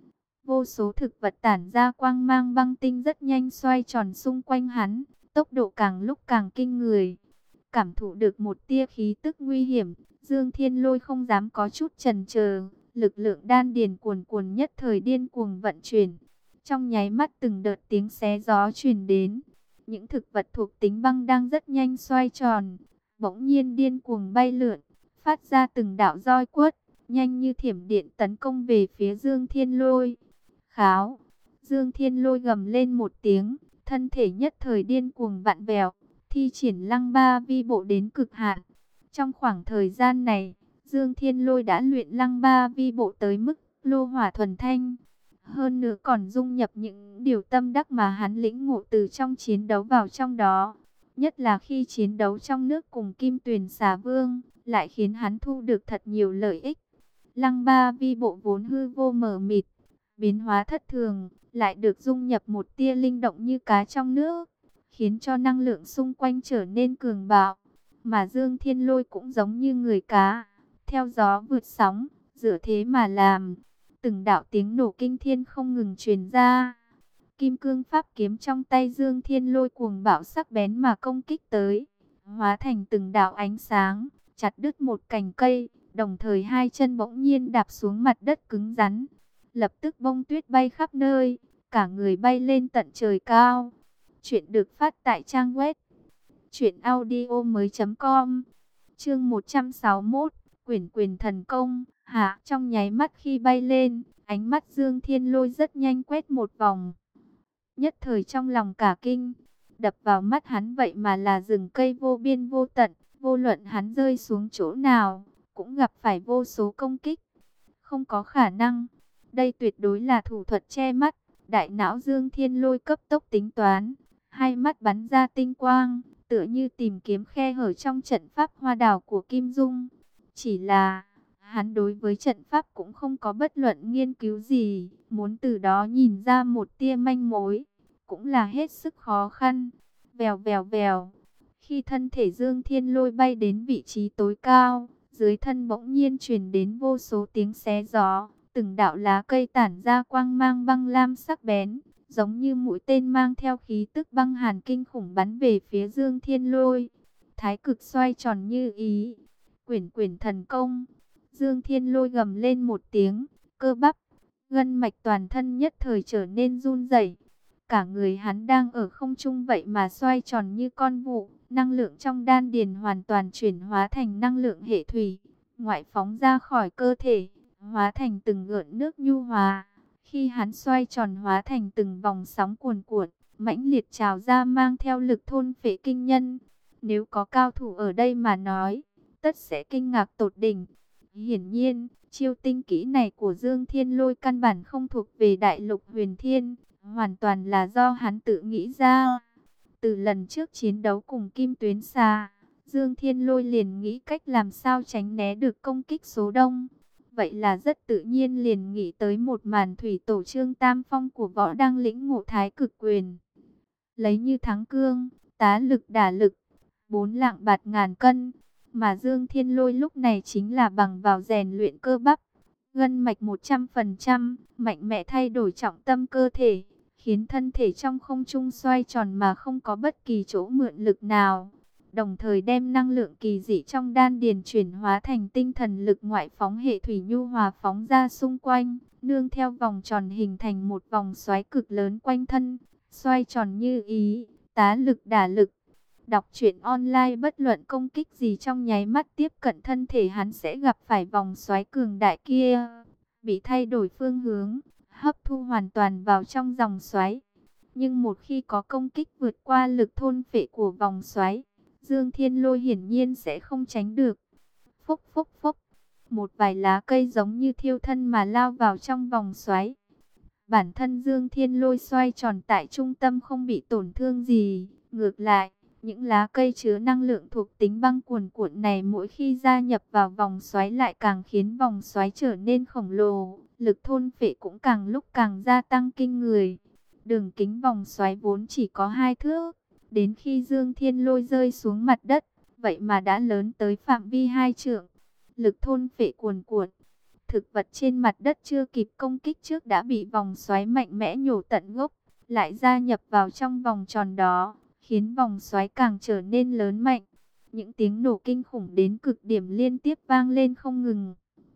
[SPEAKER 1] Vô số thực vật tản ra quang mang băng tinh rất nhanh xoay tròn xung quanh hắn, tốc độ càng lúc càng kinh người. Cảm thụ được một tia khí tức nguy hiểm, Dương Thiên Lôi không dám có chút chần chờ, lực lượng đan điền cuồn cuồn nhất thời điên cuồng vận chuyển. Trong nháy mắt từng đợt tiếng xé gió truyền đến, những thực vật thuộc tính băng đang rất nhanh xoay tròn, bỗng nhiên điên cuồng bay lượn, phát ra từng đạo roi quất, nhanh như thiểm điện tấn công về phía Dương Thiên Lôi. Kháo! Dương Thiên Lôi gầm lên một tiếng, thân thể nhất thời điên cuồng vặn vẹo, thi triển lăng ba vi bộ đến cực hạn. Trong khoảng thời gian này, Dương Thiên Lôi đã luyện lăng ba vi bộ tới mức lô hỏa thuần thanh. Hơn nữa còn dung nhập những điều tâm đắc mà hắn lĩnh ngộ từ trong chiến đấu vào trong đó. Nhất là khi chiến đấu trong nước cùng Kim Tuyền Xà Vương, lại khiến hắn thu được thật nhiều lợi ích. Lăng ba vi bộ vốn hư vô mờ mịt, biến hóa thất thường, lại được dung nhập một tia linh động như cá trong nước, khiến cho năng lượng xung quanh trở nên cường bạo. Mà Dương Thiên Lôi cũng giống như người cá, theo gió vượt sóng, dựa thế mà làm. Từng đạo tiếng nổ kinh thiên không ngừng truyền ra. Kim cương pháp kiếm trong tay Dương Thiên Lôi cuồng bạo sắc bén mà công kích tới, hóa thành từng đạo ánh sáng, chặt đứt một cành cây, đồng thời hai chân bỗng nhiên đạp xuống mặt đất cứng rắn. Lập tức bông tuyết bay khắp nơi, cả người bay lên tận trời cao. Chuyện được phát tại trang web truyện audio mới chấm com. Chương một trăm sáu mươi mốt, Quyển Quyền Thần Công. Hạ, trong nháy mắt khi bay lên, ánh mắt Dương Thiên Lôi rất nhanh quét một vòng. Nhất thời trong lòng cả kinh, đập vào mắt hắn vậy mà là rừng cây vô biên vô tận, vô luận hắn rơi xuống chỗ nào, cũng gặp phải vô số công kích. Không có khả năng, đây tuyệt đối là thủ thuật che mắt, Đại não Dương Thiên Lôi cấp tốc tính toán, hai mắt bắn ra tinh quang, tựa như tìm kiếm khe hở trong trận pháp hoa đào của Kim Dung. Chỉ là, hắn đối với trận pháp cũng không có bất luận nghiên cứu gì, muốn từ đó nhìn ra một tia manh mối, cũng là hết sức khó khăn. Vèo vèo vèo, khi thân thể Dương Thiên Lôi bay đến vị trí tối cao, dưới thân bỗng nhiên truyền đến vô số tiếng xé gió, từng đạo lá cây tản ra quang mang băng lam sắc bén, giống như mũi tên mang theo khí tức băng hàn kinh khủng bắn về phía Dương Thiên Lôi. Thái cực xoay tròn như ý, quyển quyển thần công. Dương Thiên Lôi gầm lên một tiếng, cơ bắp, gân mạch toàn thân nhất thời trở nên run rẩy. Cả người hắn đang ở không trung vậy mà xoay tròn như con vụ, năng lượng trong đan điền hoàn toàn chuyển hóa thành năng lượng hệ thủy, ngoại phóng ra khỏi cơ thể, hóa thành từng gợn nước nhu hòa. Khi hắn xoay tròn hóa thành từng vòng sóng cuồn cuộn, mãnh liệt trào ra mang theo lực thôn phệ kinh nhân. Nếu có cao thủ ở đây mà nói, tất sẽ kinh ngạc tột đỉnh. Hiển nhiên, chiêu tinh kỹ này của Dương Thiên Lôi căn bản không thuộc về Đại Lục Huyền Thiên, hoàn toàn là do hắn tự nghĩ ra. Từ lần trước chiến đấu cùng Kim Tuyến Xà, Dương Thiên Lôi liền nghĩ cách làm sao tránh né được công kích số đông. Vậy là rất tự nhiên liền nghĩ tới một màn thủy tổ Trương Tam Phong của võ đang lĩnh ngộ thái cực quyền. Lấy như thắng cương, tá lực đả lực, bốn lạng bạt ngàn cân. Mà Dương Thiên Lôi lúc này chính là bằng vào rèn luyện cơ bắp, gân mạch một trăm phần trăm, mạnh mẽ thay đổi trọng tâm cơ thể, khiến thân thể trong không trung xoay tròn mà không có bất kỳ chỗ mượn lực nào. Đồng thời đem năng lượng kỳ dị trong đan điền chuyển hóa thành tinh thần lực ngoại phóng hệ thủy nhu hòa phóng ra xung quanh, nương theo vòng tròn hình thành một vòng xoáy cực lớn quanh thân, xoay tròn như ý, tá lực đả lực. Đọc truyện online bất luận công kích gì trong nháy mắt tiếp cận thân thể hắn sẽ gặp phải vòng xoáy cường đại kia, bị thay đổi phương hướng, hấp thu hoàn toàn vào trong dòng xoáy. Nhưng một khi có công kích vượt qua lực thôn phệ của vòng xoáy, Dương Thiên Lôi hiển nhiên sẽ không tránh được. Phốc phốc phốc, một vài lá cây giống như thiêu thân mà lao vào trong vòng xoáy. Bản thân Dương Thiên Lôi xoay tròn tại trung tâm không bị tổn thương gì, ngược lại, những lá cây chứa năng lượng thuộc tính băng cuồn cuộn này mỗi khi gia nhập vào vòng xoáy lại càng khiến vòng xoáy trở nên khổng lồ, lực thôn phệ cũng càng lúc càng gia tăng kinh người. Đường kính vòng xoáy vốn chỉ có hai thước, đến khi Dương Thiên Lôi rơi xuống mặt đất, vậy mà đã lớn tới phạm vi hai trượng. Lực thôn phệ cuồn cuộn, thực vật trên mặt đất chưa kịp công kích trước đã bị vòng xoáy mạnh mẽ nhổ tận gốc, lại gia nhập vào trong vòng tròn đó, khiến vòng xoáy càng trở nên lớn mạnh. Những tiếng nổ kinh khủng đến cực điểm liên tiếp vang lên không ngừng.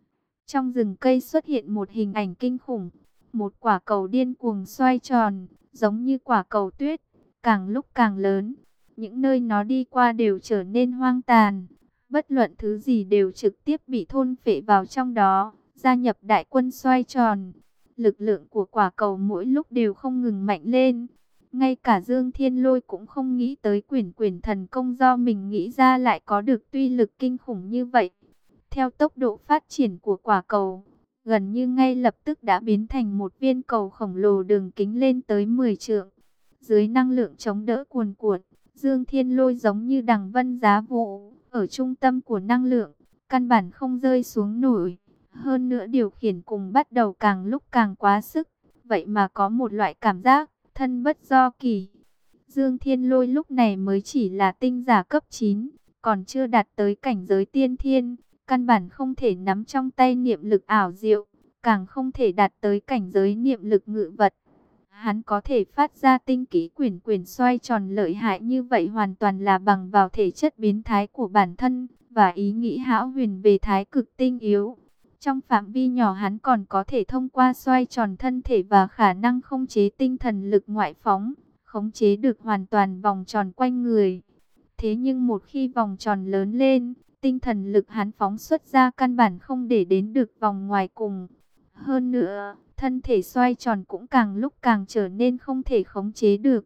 [SPEAKER 1] Trong rừng cây xuất hiện một hình ảnh kinh khủng, một quả cầu điên cuồng xoay tròn, giống như quả cầu tuyết, càng lúc càng lớn. Những nơi nó đi qua đều trở nên hoang tàn, bất luận thứ gì đều trực tiếp bị thôn phệ vào trong đó, gia nhập đại quân xoay tròn. Lực lượng của quả cầu mỗi lúc đều không ngừng mạnh lên. Ngay cả Dương Thiên Lôi cũng không nghĩ tới quyển quyển thần công do mình nghĩ ra lại có được tuy lực kinh khủng như vậy. Theo tốc độ phát triển của quả cầu, gần như ngay lập tức đã biến thành một viên cầu khổng lồ đường kính lên tới mười trượng. Dưới năng lượng chống đỡ cuồn cuộn, Dương Thiên Lôi giống như đằng vân giá vũ, ở trung tâm của năng lượng, căn bản không rơi xuống nổi. Hơn nữa điều khiển cùng bắt đầu càng lúc càng quá sức, vậy mà có một loại cảm giác thân bất do kỳ. Dương Thiên Lôi lúc này mới chỉ là tinh giả cấp chín, còn chưa đạt tới cảnh giới tiên thiên, căn bản không thể nắm trong tay niệm lực ảo diệu, càng không thể đạt tới cảnh giới niệm lực ngự vật. Hắn có thể phát ra tinh kỹ quyển quyển xoay tròn lợi hại như vậy hoàn toàn là bằng vào thể chất biến thái của bản thân, và ý nghĩ hão huyền về thái cực tinh yếu. Trong phạm vi nhỏ hắn còn có thể thông qua xoay tròn thân thể và khả năng khống chế tinh thần lực ngoại phóng, khống chế được hoàn toàn vòng tròn quanh người. Thế nhưng một khi vòng tròn lớn lên, tinh thần lực hắn phóng xuất ra căn bản không để đến được vòng ngoài cùng. Hơn nữa, thân thể xoay tròn cũng càng lúc càng trở nên không thể khống chế được.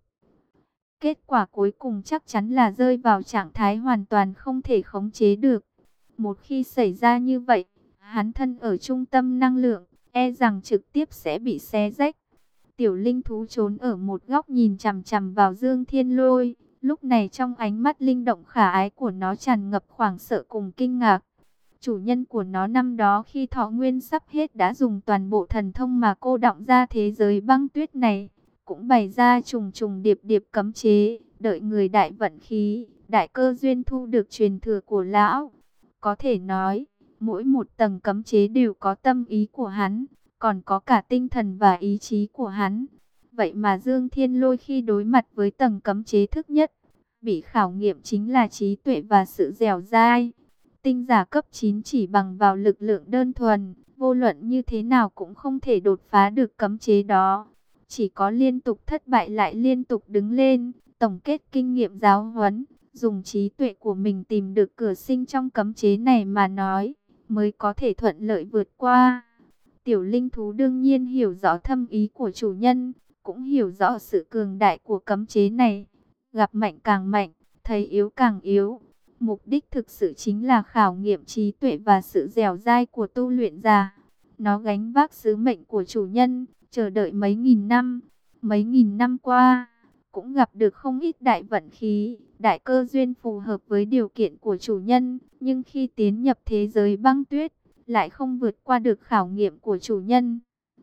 [SPEAKER 1] Kết quả cuối cùng chắc chắn là rơi vào trạng thái hoàn toàn không thể khống chế được. Một khi xảy ra như vậy, hắn thân ở trung tâm năng lượng, e rằng trực tiếp sẽ bị xé rách. Tiểu linh thú trốn ở một góc nhìn chằm chằm vào Dương Thiên Lôi. Lúc này trong ánh mắt linh động khả ái của nó tràn ngập hoảng sợ cùng kinh ngạc. Chủ nhân của nó năm đó khi thọ nguyên sắp hết đã dùng toàn bộ thần thông mà cô đọng ra thế giới băng tuyết này. Cũng bày ra trùng trùng điệp điệp cấm chế, đợi người đại vận khí, đại cơ duyên thu được truyền thừa của lão. Có thể nói, mỗi một tầng cấm chế đều có tâm ý của hắn, còn có cả tinh thần và ý chí của hắn. Vậy mà Dương Thiên Lôi khi đối mặt với tầng cấm chế thức nhất, bị khảo nghiệm chính là trí tuệ và sự dẻo dai. Tinh giả cấp chín chỉ bằng vào lực lượng đơn thuần, vô luận như thế nào cũng không thể đột phá được cấm chế đó. Chỉ có liên tục thất bại lại liên tục đứng lên, tổng kết kinh nghiệm giáo huấn, dùng trí tuệ của mình tìm được cửa sinh trong cấm chế này mà nói, mới có thể thuận lợi vượt qua. Tiểu linh thú đương nhiên hiểu rõ thâm ý của chủ nhân, cũng hiểu rõ sự cường đại của cấm chế này. Gặp mạnh càng mạnh, thấy yếu càng yếu. Mục đích thực sự chính là khảo nghiệm trí tuệ và sự dẻo dai của tu luyện giả. Nó gánh vác sứ mệnh của chủ nhân, chờ đợi mấy nghìn năm. Mấy nghìn năm qua, cũng gặp được không ít đại vận khí, đại cơ duyên phù hợp với điều kiện của chủ nhân. Nhưng khi tiến nhập thế giới băng tuyết, lại không vượt qua được khảo nghiệm của chủ nhân.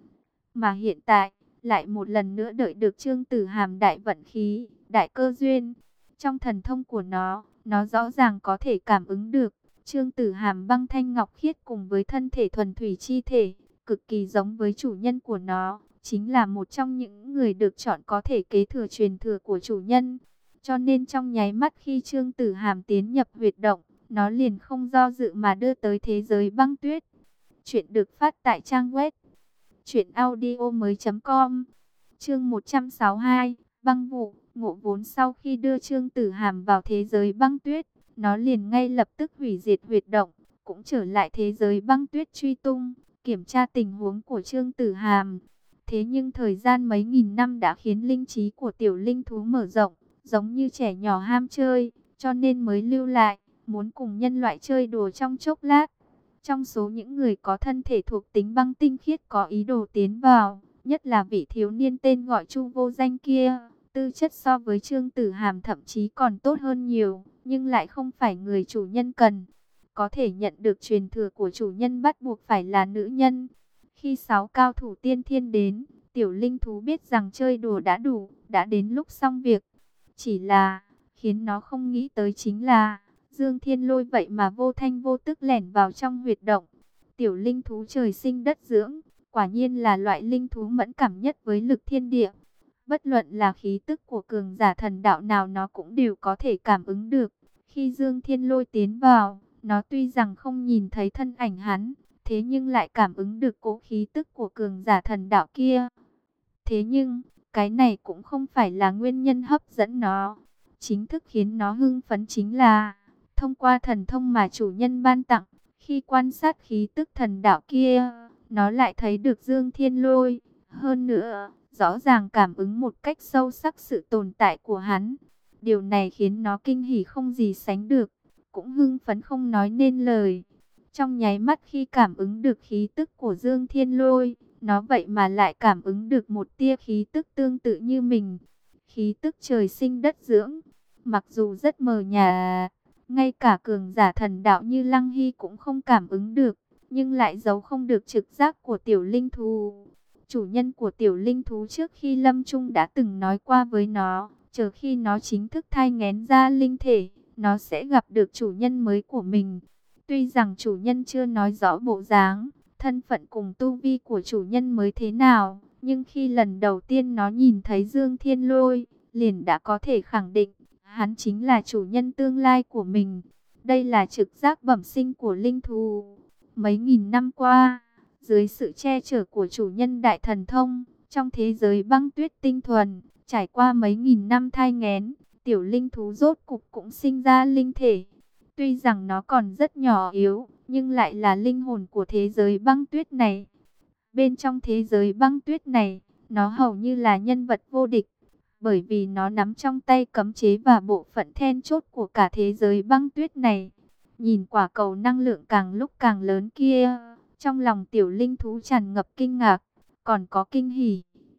[SPEAKER 1] Mà hiện tại, lại một lần nữa đợi được Trương Tử Hàm đại vận khí, đại cơ duyên. Trong thần thông của nó, nó rõ ràng có thể cảm ứng được Trương Tử Hàm băng thanh ngọc khiết cùng với thân thể thuần thủy chi thể, cực kỳ giống với chủ nhân của nó, chính là một trong những người được chọn có thể kế thừa truyền thừa của chủ nhân. Cho nên trong nháy mắt khi Trương Tử Hàm tiến nhập huyệt động, nó liền không do dự mà đưa tới thế giới băng tuyết. Chuyện được phát tại trang web truyện audio mới chấm com. Chương một trăm sáu mươi hai, băng vụ. Ngộ vốn sau khi đưa Trương Tử Hàm vào thế giới băng tuyết, nó liền ngay lập tức hủy diệt huyệt động, cũng trở lại thế giới băng tuyết truy tung, kiểm tra tình huống của Trương Tử Hàm. Thế nhưng thời gian mấy nghìn năm đã khiến linh trí của tiểu linh thú mở rộng, giống như trẻ nhỏ ham chơi, cho nên mới lưu lại, muốn cùng nhân loại chơi đùa trong chốc lát. Trong số những người có thân thể thuộc tính băng tinh khiết có ý đồ tiến vào, nhất là vị thiếu niên tên gọi Chu Vô Danh kia, tư chất so với Trương Tử Hàm thậm chí còn tốt hơn nhiều, nhưng lại không phải người chủ nhân cần. Có thể nhận được truyền thừa của chủ nhân bắt buộc phải là nữ nhân. Khi sáu cao thủ tiên thiên đến, tiểu linh thú biết rằng chơi đùa đã đủ, đã đến lúc xong việc. Chỉ là, khiến nó không nghĩ tới chính là, Dương Thiên Lôi vậy mà vô thanh vô tức lẻn vào trong huyệt động. Tiểu linh thú trời sinh đất dưỡng, quả nhiên là loại linh thú mẫn cảm nhất với lực thiên địa. Bất luận là khí tức của cường giả thần đạo nào nó cũng đều có thể cảm ứng được. Khi Dương Thiên Lôi tiến vào, nó tuy rằng không nhìn thấy thân ảnh hắn, thế nhưng lại cảm ứng được cỗ khí tức của cường giả thần đạo kia. Thế nhưng, cái này cũng không phải là nguyên nhân hấp dẫn nó. Chính thức khiến nó hưng phấn chính là, thông qua thần thông mà chủ nhân ban tặng, khi quan sát khí tức thần đạo kia, nó lại thấy được Dương Thiên Lôi. Hơn nữa, rõ ràng cảm ứng một cách sâu sắc sự tồn tại của hắn. Điều này khiến nó kinh hỉ không gì sánh được, cũng hưng phấn không nói nên lời. Trong nháy mắt khi cảm ứng được khí tức của Dương Thiên Lôi, nó vậy mà lại cảm ứng được một tia khí tức tương tự như mình. Khí tức trời sinh đất dưỡng, mặc dù rất mờ nhạt, ngay cả cường giả thần đạo như Lăng Hy cũng không cảm ứng được, nhưng lại giấu không được trực giác của tiểu linh thú. Chủ nhân của tiểu linh thú trước khi lâm chung đã từng nói qua với nó, chờ khi nó chính thức thai nghén ra linh thể, nó sẽ gặp được chủ nhân mới của mình. Tuy rằng chủ nhân chưa nói rõ bộ dáng, thân phận cùng tu vi của chủ nhân mới thế nào, nhưng khi lần đầu tiên nó nhìn thấy Dương Thiên Lôi, liền đã có thể khẳng định, hắn chính là chủ nhân tương lai của mình. Đây là trực giác bẩm sinh của linh thú. Mấy nghìn năm qua, dưới sự che chở của chủ nhân đại thần thông, trong thế giới băng tuyết tinh thuần, trải qua mấy nghìn năm thai nghén, tiểu linh thú rốt cục cũng sinh ra linh thể. Tuy rằng nó còn rất nhỏ yếu, nhưng lại là linh hồn của thế giới băng tuyết này. Bên trong thế giới băng tuyết này, nó hầu như là nhân vật vô địch, bởi vì nó nắm trong tay cấm chế và bộ phận then chốt của cả thế giới băng tuyết này. Nhìn quả cầu năng lượng càng lúc càng lớn kia, trong lòng tiểu linh thú tràn ngập kinh ngạc, còn có kinh hỉ.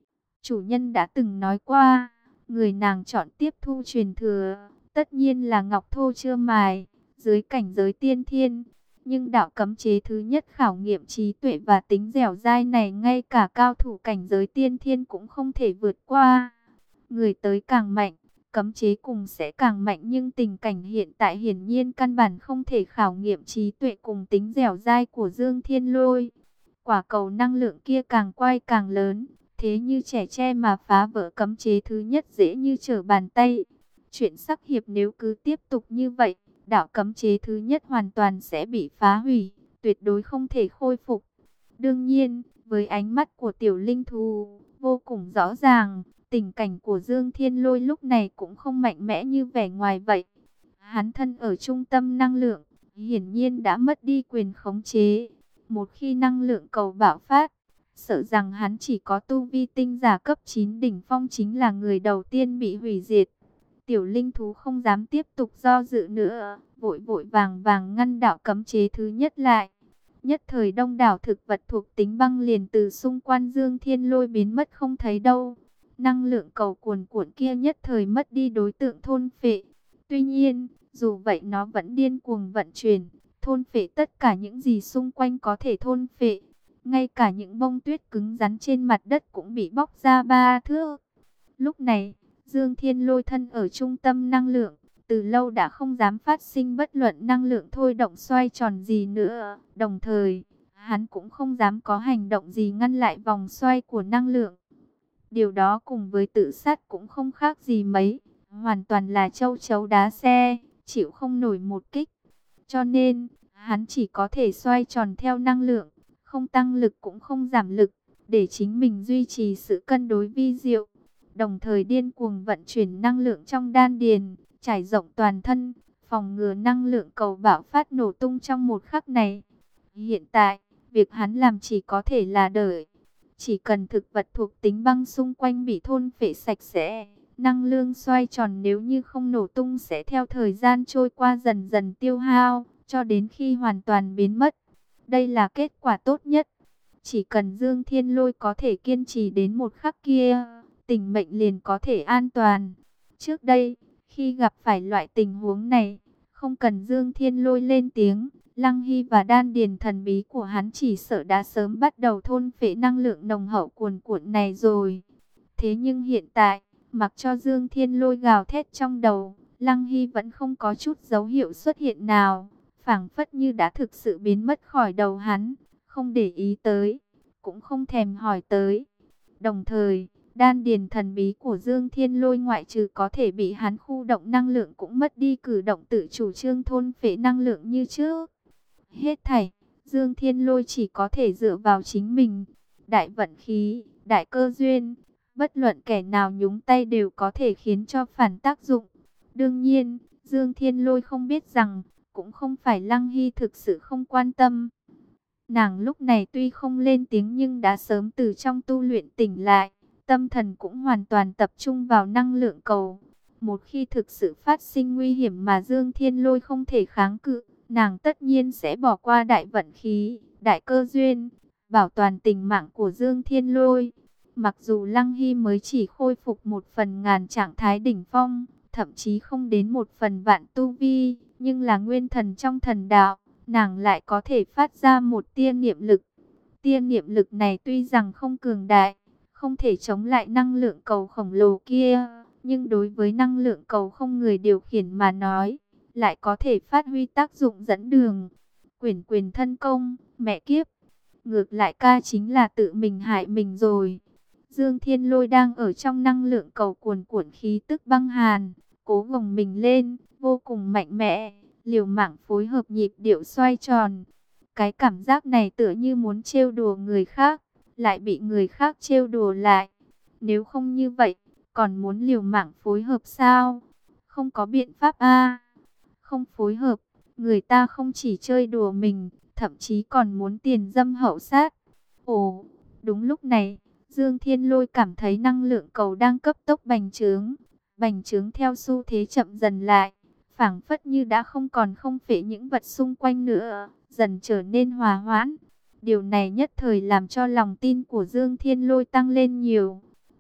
[SPEAKER 1] Chủ nhân đã từng nói qua, người nàng chọn tiếp thu truyền thừa, tất nhiên là ngọc thô chưa mài, dưới cảnh giới tiên thiên. Nhưng đạo cấm chế thứ nhất khảo nghiệm trí tuệ và tính dẻo dai này ngay cả cao thủ cảnh giới tiên thiên cũng không thể vượt qua. Người tới càng mạnh, cấm chế cùng sẽ càng mạnh, nhưng tình cảnh hiện tại hiển nhiên căn bản không thể khảo nghiệm trí tuệ cùng tính dẻo dai của Dương Thiên Lôi. Quả cầu năng lượng kia càng quay càng lớn, thế như trẻ tre mà phá vỡ cấm chế thứ nhất dễ như trở bàn tay. Chuyện sắc hiệp nếu cứ tiếp tục như vậy, đạo cấm chế thứ nhất hoàn toàn sẽ bị phá hủy, tuyệt đối không thể khôi phục. Đương nhiên, với ánh mắt của tiểu linh thú, vô cùng rõ ràng, tình cảnh của Dương Thiên Lôi lúc này cũng không mạnh mẽ như vẻ ngoài vậy. Hắn thân ở trung tâm năng lượng, hiển nhiên đã mất đi quyền khống chế. Một khi năng lượng cầu bạo phát, sợ rằng hắn chỉ có tu vi tinh giả cấp chín đỉnh phong chính là người đầu tiên bị hủy diệt. Tiểu linh thú không dám tiếp tục do dự nữa, vội vội vàng vàng ngăn đạo cấm chế thứ nhất lại. Nhất thời đông đảo thực vật thuộc tính băng liền từ xung quanh Dương Thiên Lôi biến mất không thấy đâu. Năng lượng cầu cuồn cuộn kia nhất thời mất đi đối tượng thôn phệ. Tuy nhiên, dù vậy nó vẫn điên cuồng vận chuyển, thôn phệ tất cả những gì xung quanh có thể thôn phệ. Ngay cả những bông tuyết cứng rắn trên mặt đất cũng bị bóc ra ba thước. Lúc này, Dương Thiên Lôi thân ở trung tâm năng lượng, từ lâu đã không dám phát sinh bất luận năng lượng thôi động xoay tròn gì nữa. Đồng thời, hắn cũng không dám có hành động gì ngăn lại vòng xoay của năng lượng. Điều đó cùng với tự sát cũng không khác gì mấy, hoàn toàn là châu chấu đá xe, chịu không nổi một kích. Cho nên, hắn chỉ có thể xoay tròn theo năng lượng, không tăng lực cũng không giảm lực, để chính mình duy trì sự cân đối vi diệu. Đồng thời điên cuồng vận chuyển năng lượng trong đan điền, trải rộng toàn thân, phòng ngừa năng lượng cầu bạo phát nổ tung trong một khắc này. Hiện tại, việc hắn làm chỉ có thể là đợi. Chỉ cần thực vật thuộc tính băng xung quanh bị thôn phệ sạch sẽ, năng lượng xoay tròn nếu như không nổ tung sẽ theo thời gian trôi qua dần dần tiêu hao, cho đến khi hoàn toàn biến mất. Đây là kết quả tốt nhất. Chỉ cần Dương Thiên Lôi có thể kiên trì đến một khắc kia, tình mệnh liền có thể an toàn. Trước đây, khi gặp phải loại tình huống này, không cần Dương Thiên Lôi lên tiếng, Lăng Hy và đan điền thần bí của hắn chỉ sợ đã sớm bắt đầu thôn phệ năng lượng nồng hậu cuồn cuộn này rồi. Thế nhưng hiện tại, mặc cho Dương Thiên Lôi gào thét trong đầu, Lăng Hy vẫn không có chút dấu hiệu xuất hiện nào, phảng phất như đã thực sự biến mất khỏi đầu hắn, không để ý tới, cũng không thèm hỏi tới. Đồng thời, đan điền thần bí của Dương Thiên Lôi ngoại trừ có thể bị hắn khu động năng lượng cũng mất đi cử động tự chủ trương thôn phệ năng lượng như trước. Hết thảy, Dương Thiên Lôi chỉ có thể dựa vào chính mình. Đại vận khí, đại cơ duyên, bất luận kẻ nào nhúng tay đều có thể khiến cho phản tác dụng. Đương nhiên, Dương Thiên Lôi không biết rằng, cũng không phải Lăng Hy thực sự không quan tâm. Nàng lúc này tuy không lên tiếng nhưng đã sớm từ trong tu luyện tỉnh lại, tâm thần cũng hoàn toàn tập trung vào năng lượng cầu. Một khi thực sự phát sinh nguy hiểm mà Dương Thiên Lôi không thể kháng cự, nàng tất nhiên sẽ bỏ qua đại vận khí, đại cơ duyên, bảo toàn tình mạng của Dương Thiên Lôi. Mặc dù Lăng Hy mới chỉ khôi phục một phần ngàn trạng thái đỉnh phong, thậm chí không đến một phần vạn tu vi, nhưng là nguyên thần trong thần đạo, nàng lại có thể phát ra một tia niệm lực. Tia niệm lực này tuy rằng không cường đại, không thể chống lại năng lượng cầu khổng lồ kia, nhưng đối với năng lượng cầu không người điều khiển mà nói, lại có thể phát huy tác dụng dẫn đường. Quyển quyền thân công, mẹ kiếp, ngược lại ca chính là tự mình hại mình rồi. Dương Thiên Lôi đang ở trong năng lượng cầu cuồn cuộn khí tức băng hàn, cố gồng mình lên, vô cùng mạnh mẽ, liều mạng phối hợp nhịp điệu xoay tròn. Cái cảm giác này tựa như muốn trêu đùa người khác, lại bị người khác trêu đùa lại. Nếu không như vậy, còn muốn liều mạng phối hợp sao? Không có biện pháp a. Không phối hợp, người ta không chỉ chơi đùa mình, thậm chí còn muốn tiền dâm hậu sát. Ồ, đúng lúc này, Dương Thiên Lôi cảm thấy năng lượng cầu đang cấp tốc bành trướng, bành trướng theo xu thế chậm dần lại, phảng phất như đã không còn không phệ những vật xung quanh nữa, dần trở nên hòa hoãn. Điều này nhất thời làm cho lòng tin của Dương Thiên Lôi tăng lên nhiều.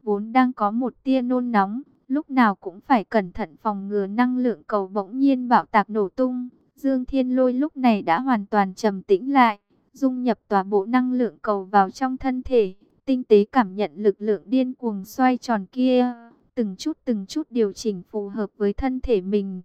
[SPEAKER 1] vốn đang có một tia nôn nóng, lúc nào cũng phải cẩn thận phòng ngừa năng lượng cầu bỗng nhiên bạo tạc nổ tung. Dương Thiên Lôi lúc này đã hoàn toàn trầm tĩnh lại, dung nhập tòa bộ năng lượng cầu vào trong thân thể, tinh tế cảm nhận lực lượng điên cuồng xoay tròn kia, từng chút từng chút điều chỉnh phù hợp với thân thể mình.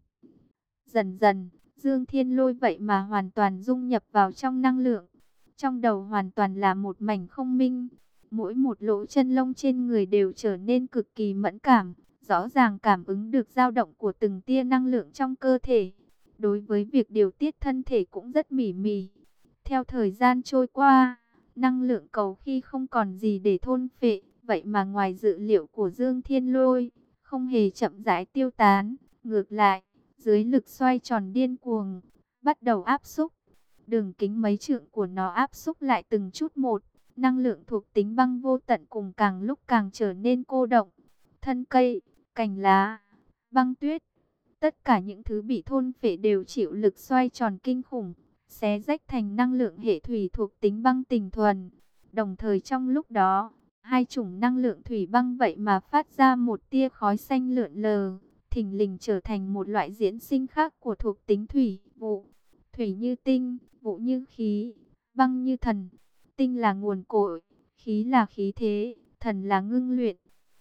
[SPEAKER 1] Dần dần, Dương Thiên Lôi vậy mà hoàn toàn dung nhập vào trong năng lượng. Trong đầu hoàn toàn là một mảnh không minh. Mỗi một lỗ chân lông trên người đều trở nên cực kỳ mẫn cảm, rõ ràng cảm ứng được dao động của từng tia năng lượng trong cơ thể. Đối với việc điều tiết thân thể cũng rất mỉ mỉ. Theo thời gian trôi qua, năng lượng cầu khi không còn gì để thôn phệ, vậy mà ngoài dự liệu của Dương Thiên Lôi, không hề chậm rãi tiêu tán, ngược lại, dưới lực xoay tròn điên cuồng, bắt đầu áp xúc. Đường kính mấy trượng của nó áp xúc lại từng chút một, năng lượng thuộc tính băng vô tận cùng càng lúc càng trở nên cô động. Thân cây, cành lá, băng tuyết, tất cả những thứ bị thôn phệ đều chịu lực xoay tròn kinh khủng, xé rách thành năng lượng hệ thủy thuộc tính băng tình thuần. Đồng thời trong lúc đó, hai chủng năng lượng thủy băng vậy mà phát ra một tia khói xanh lượn lờ, thình lình trở thành một loại diễn sinh khác của thuộc tính thủy, vụ. Thủy như tinh, vụ như khí, băng như thần. Tinh là nguồn cội, khí là khí thế, thần là ngưng luyện.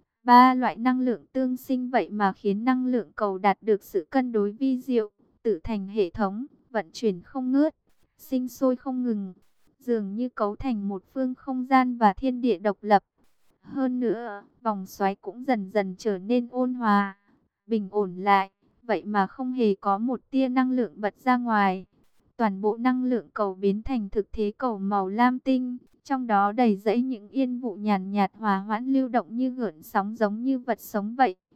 [SPEAKER 1] Ba loại năng lượng tương sinh vậy mà khiến năng lượng cầu đạt được sự cân đối vi diệu, tự thành hệ thống, vận chuyển không ngớt, sinh sôi không ngừng, dường như cấu thành một phương không gian và thiên địa độc lập. Hơn nữa, vòng xoáy cũng dần dần trở nên ôn hòa, bình ổn lại, vậy mà không hề có một tia năng lượng bật ra ngoài. Toàn bộ năng lượng cầu biến thành thực thế cầu màu lam tinh, trong đó đầy rẫy những yên vụ nhàn nhạt hòa hoãn lưu động như gợn sóng giống như vật sống vậy.